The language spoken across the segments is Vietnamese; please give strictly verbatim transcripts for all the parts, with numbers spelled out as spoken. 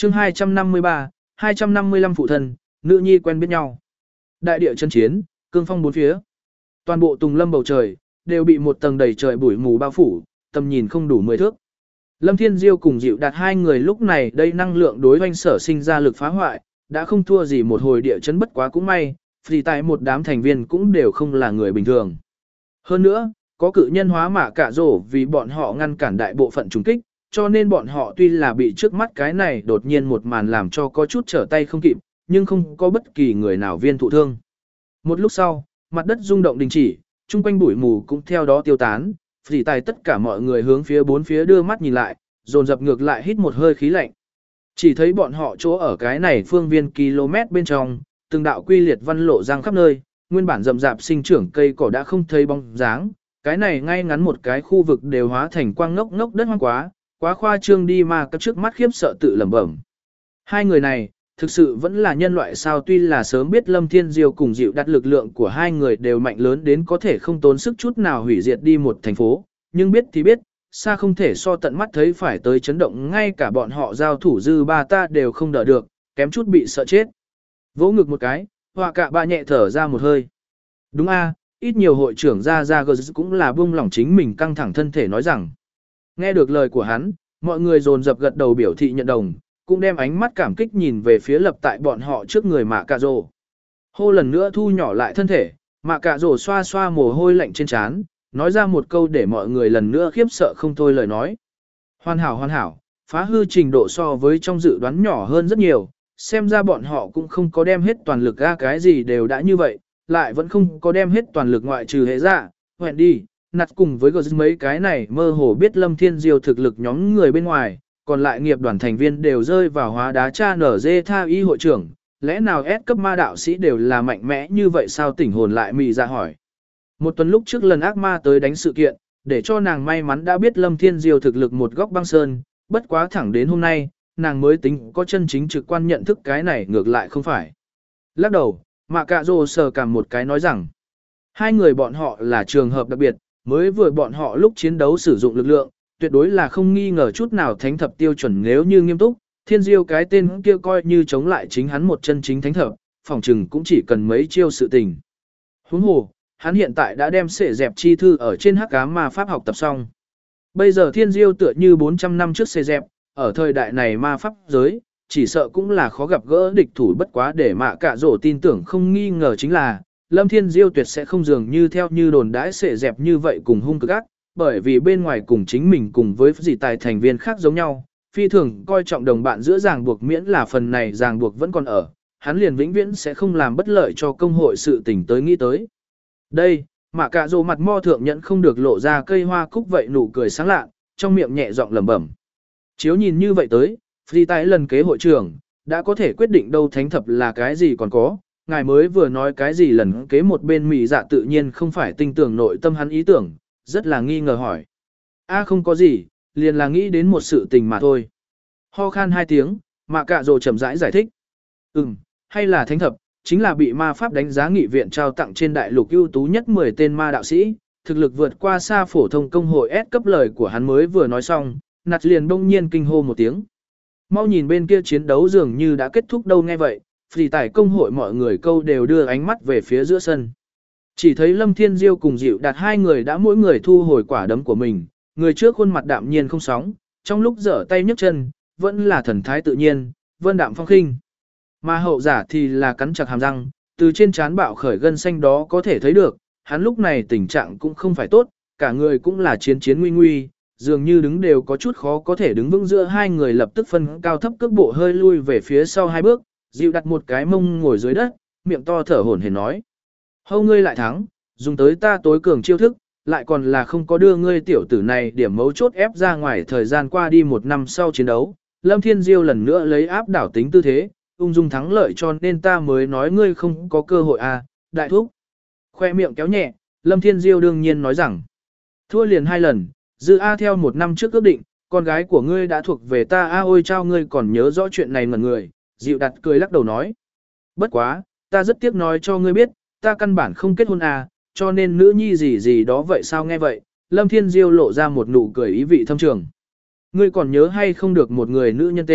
chương hai trăm năm mươi ba, hai trăm năm mươi lăm phụ thân, nữ nhi quen biết nhau. Đại địa chân chiến, cương phong bốn phía. Toàn bộ tùng lâm bầu trời, đều bị một tầng đầy trời bụi mù bao phủ, tầm nhìn không đủ mười thước. Lâm Thiên Diêu cùng Dịu Đạt hai người lúc này đây năng lượng đối hoanh sở sinh ra lực phá hoại, đã không thua gì một hồi địa chấn, bất quá cũng may, vì tại một đám thành viên cũng đều không là người bình thường. Hơn nữa, có cự nhân hóa mạ cả rổ vì bọn họ ngăn cản đại bộ phận trùng kích, cho nên bọn họ tuy là bị trước mắt cái này đột nhiên một màn làm cho có chút trở tay không kịp, nhưng không có bất kỳ người nào viên thụ thương. Một lúc sau, mặt đất rung động đình chỉ, chung quanh bụi mù cũng theo đó tiêu tán, phỉ tài tất cả mọi người hướng phía bốn phía đưa mắt nhìn lại, dồn dập ngược lại hít một hơi khí lạnh. Chỉ thấy bọn họ chỗ ở cái này phương viên km bên trong, từng đạo quy liệt văn lộ giang khắp nơi, nguyên bản rậm rạp sinh trưởng cây cỏ đã không thấy bóng dáng, cái này ngay ngắn một cái khu vực đều hóa thành quang ngốc ngốc đất hoang quá, quá khoa trương đi mà cấp trước mắt khiếp sợ tự lẩm bẩm. Hai người này, thực sự vẫn là nhân loại sao? Tuy là sớm biết Lâm Thiên Diêu cùng Dịu Đặt lực lượng của hai người đều mạnh lớn đến có thể không tốn sức chút nào hủy diệt đi một thành phố, nhưng biết thì biết, xa không thể so tận mắt thấy phải tới chấn động, ngay cả bọn họ giao thủ dư ba ta đều không đỡ được, kém chút bị sợ chết. Vỗ ngực một cái, Họa Cạ Bạ nhẹ thở ra một hơi. Đúng a, ít nhiều hội trưởng ra ra gờ cũng là buông lỏng chính mình căng thẳng thân thể nói rằng. Nghe được lời của hắn, mọi người dồn dập gật đầu biểu thị nhận đồng, cũng đem ánh mắt cảm kích nhìn về phía lập tại bọn họ trước người Mạ Cạ Rồ. Hô lần nữa thu nhỏ lại thân thể, Mạ Cạ Rồ xoa xoa mồ hôi lạnh trên trán, nói ra một câu để mọi người lần nữa khiếp sợ không thôi lời nói. Hoàn hảo hoàn hảo, phá hư trình độ so với trong dự đoán nhỏ hơn rất nhiều, xem ra bọn họ cũng không có đem hết toàn lực ra, cái gì đều đã như vậy, lại vẫn không có đem hết toàn lực ngoại trừ hệ ra, hẹn đi, nặt cùng với gờ mấy cái này mơ hồ biết Lâm Thiên Diêu thực lực nhóm người bên ngoài, còn lại nghiệp đoàn thành viên đều rơi vào hóa đá cha nở dê tha y hội trưởng, lẽ nào S cấp ma đạo sĩ đều là mạnh mẽ như vậy sao? Tỉnh hồn lại mị ra hỏi. Một tuần lúc trước lần ác ma tới đánh sự kiện, để cho nàng may mắn đã biết Lâm Thiên Diêu thực lực một góc băng sơn, bất quá thẳng đến hôm nay, nàng mới tính có chân chính trực quan nhận thức cái này ngược lại không phải. Lắc đầu, Mạ Cạ Rồ sờ cảm một cái nói rằng, hai người bọn họ là trường hợp đặc biệt, mới vừa bọn họ lúc chiến đấu sử dụng lực lượng, tuyệt đối là không nghi ngờ chút nào thánh thập tiêu chuẩn. Nếu như nghiêm túc, Thiên Diêu cái tên kia coi như chống lại chính hắn một chân chính thánh thập, phòng trừng cũng chỉ cần mấy chiêu sự tình. Huống hồ, hắn hiện tại đã đem sệ dẹp chi thư ở trên hắc ám ma pháp học tập xong. Bây giờ Thiên Diêu tựa như bốn trăm năm trước sệ dẹp, ở thời đại này ma pháp giới, chỉ sợ cũng là khó gặp gỡ địch thủ. Bất quá để Mạ Cạ Rồ tin tưởng không nghi ngờ chính là, Lâm Thiên Diêu tuyệt sẽ không dường như theo như đồn đãi sệ dẹp như vậy cùng hung cực ác, bởi vì bên ngoài cùng chính mình cùng với dị tài thành viên khác giống nhau, phi thường coi trọng đồng bạn giữa ràng buộc, miễn là phần này ràng buộc vẫn còn ở, hắn liền vĩnh viễn sẽ không làm bất lợi cho công hội sự tình tới nghĩ tới. Đây, Mạ Cạ Rồ mặt mo thượng nhận không được lộ ra cây hoa cúc vậy nụ cười sáng lạ, trong miệng nhẹ giọng lẩm bẩm. Chiếu nhìn như vậy tới, phi tài lần kế hội trưởng, đã có thể quyết định đâu thánh thập là cái gì còn có, ngài mới vừa nói cái gì lần kế một bên mị dạ tự nhiên không phải tinh tưởng nội tâm hắn ý tưởng, rất là nghi ngờ hỏi. A không có gì, liền là nghĩ đến một sự tình mà thôi. Ho khan hai tiếng, Mạ Cạ Rồ chậm rãi giải thích. Ừm, hay là thánh thập, chính là bị ma pháp đánh giá nghị viện trao tặng trên đại lục ưu tú nhất mười tên ma đạo sĩ, thực lực vượt qua xa phổ thông công hội S cấp. Lời của hắn mới vừa nói xong, nạt liền bỗng nhiên kinh hô một tiếng. Mau nhìn bên kia chiến đấu dường như đã kết thúc đâu. Nghe vậy, phì tải công hội mọi người câu đều đưa ánh mắt về phía giữa sân. Chỉ thấy Lâm Thiên Diêu cùng Dịu Đạt hai người đã mỗi người thu hồi quả đấm của mình, người trước khuôn mặt đạm nhiên không sóng, trong lúc giở tay nhấc chân, vẫn là thần thái tự nhiên, vân đạm phong khinh. Mà hậu giả thì là cắn chặt hàm răng, từ trên trán bạo khởi gân xanh đó có thể thấy được, hắn lúc này tình trạng cũng không phải tốt, cả người cũng là chiến chiến nguy nguy, dường như đứng đều có chút khó có thể đứng vững. Giữa hai người lập tức phân cao thấp cước bộ hơi lui về phía sau hai bước, Dịu đặt một cái mông ngồi dưới đất, miệng to thở hổn hển nói. Hâu ngươi lại thắng, dùng tới ta tối cường chiêu thức, lại còn là không có đưa ngươi tiểu tử này điểm mấu chốt ép ra ngoài. Thời gian qua đi một năm sau chiến đấu, Lâm Thiên Diêu lần nữa lấy áp đảo tính tư thế, ung dung thắng lợi, cho nên ta mới nói ngươi không có cơ hội à, đại thúc. Khoe miệng kéo nhẹ, Lâm Thiên Diêu đương nhiên nói rằng, thua liền hai lần, dư A theo một năm trước ước định, con gái của ngươi đã thuộc về ta a. Ôi chao, ngươi còn nhớ rõ chuyện này mà người. Dịu đặt cười lắc đầu nói, bất quá, ta rất tiếc nói cho ngươi biết, ta căn bản không kết hôn à, cho nên nữ nhi gì gì đó vậy sao? Nghe vậy, Lâm Thiên Diêu lộ ra một nụ cười ý vị thâm trường. Ngươi còn nhớ hay không được một người nữ nhân tên,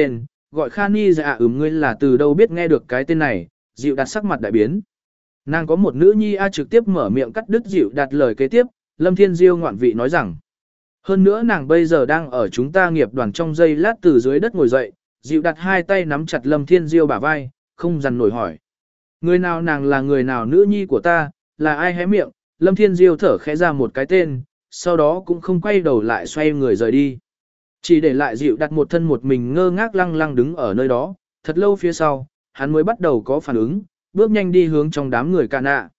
gọi Khani dạ ừm ngươi là từ đâu biết nghe được cái tên này, dịu đặt sắc mặt đại biến. Nàng có một nữ nhi a trực tiếp mở miệng cắt đứt dịu đặt lời kế tiếp, Lâm Thiên Diêu ngoạn vị nói rằng. Hơn nữa nàng bây giờ đang ở chúng ta nghiệp đoàn trong giây lát từ dưới đất ngồi dậy, dịu đặt hai tay nắm chặt Lâm Thiên Diêu bả vai, không dằn nổi hỏi. Người nào nàng là người nào nữ nhi của ta, là ai hé miệng, Lâm Thiên Diêu thở khẽ ra một cái tên, sau đó cũng không quay đầu lại xoay người rời đi. Chỉ để lại dịu đặt một thân một mình ngơ ngác lăng lăng đứng ở nơi đó, thật lâu phía sau, hắn mới bắt đầu có phản ứng, bước nhanh đi hướng trong đám người cả nạ.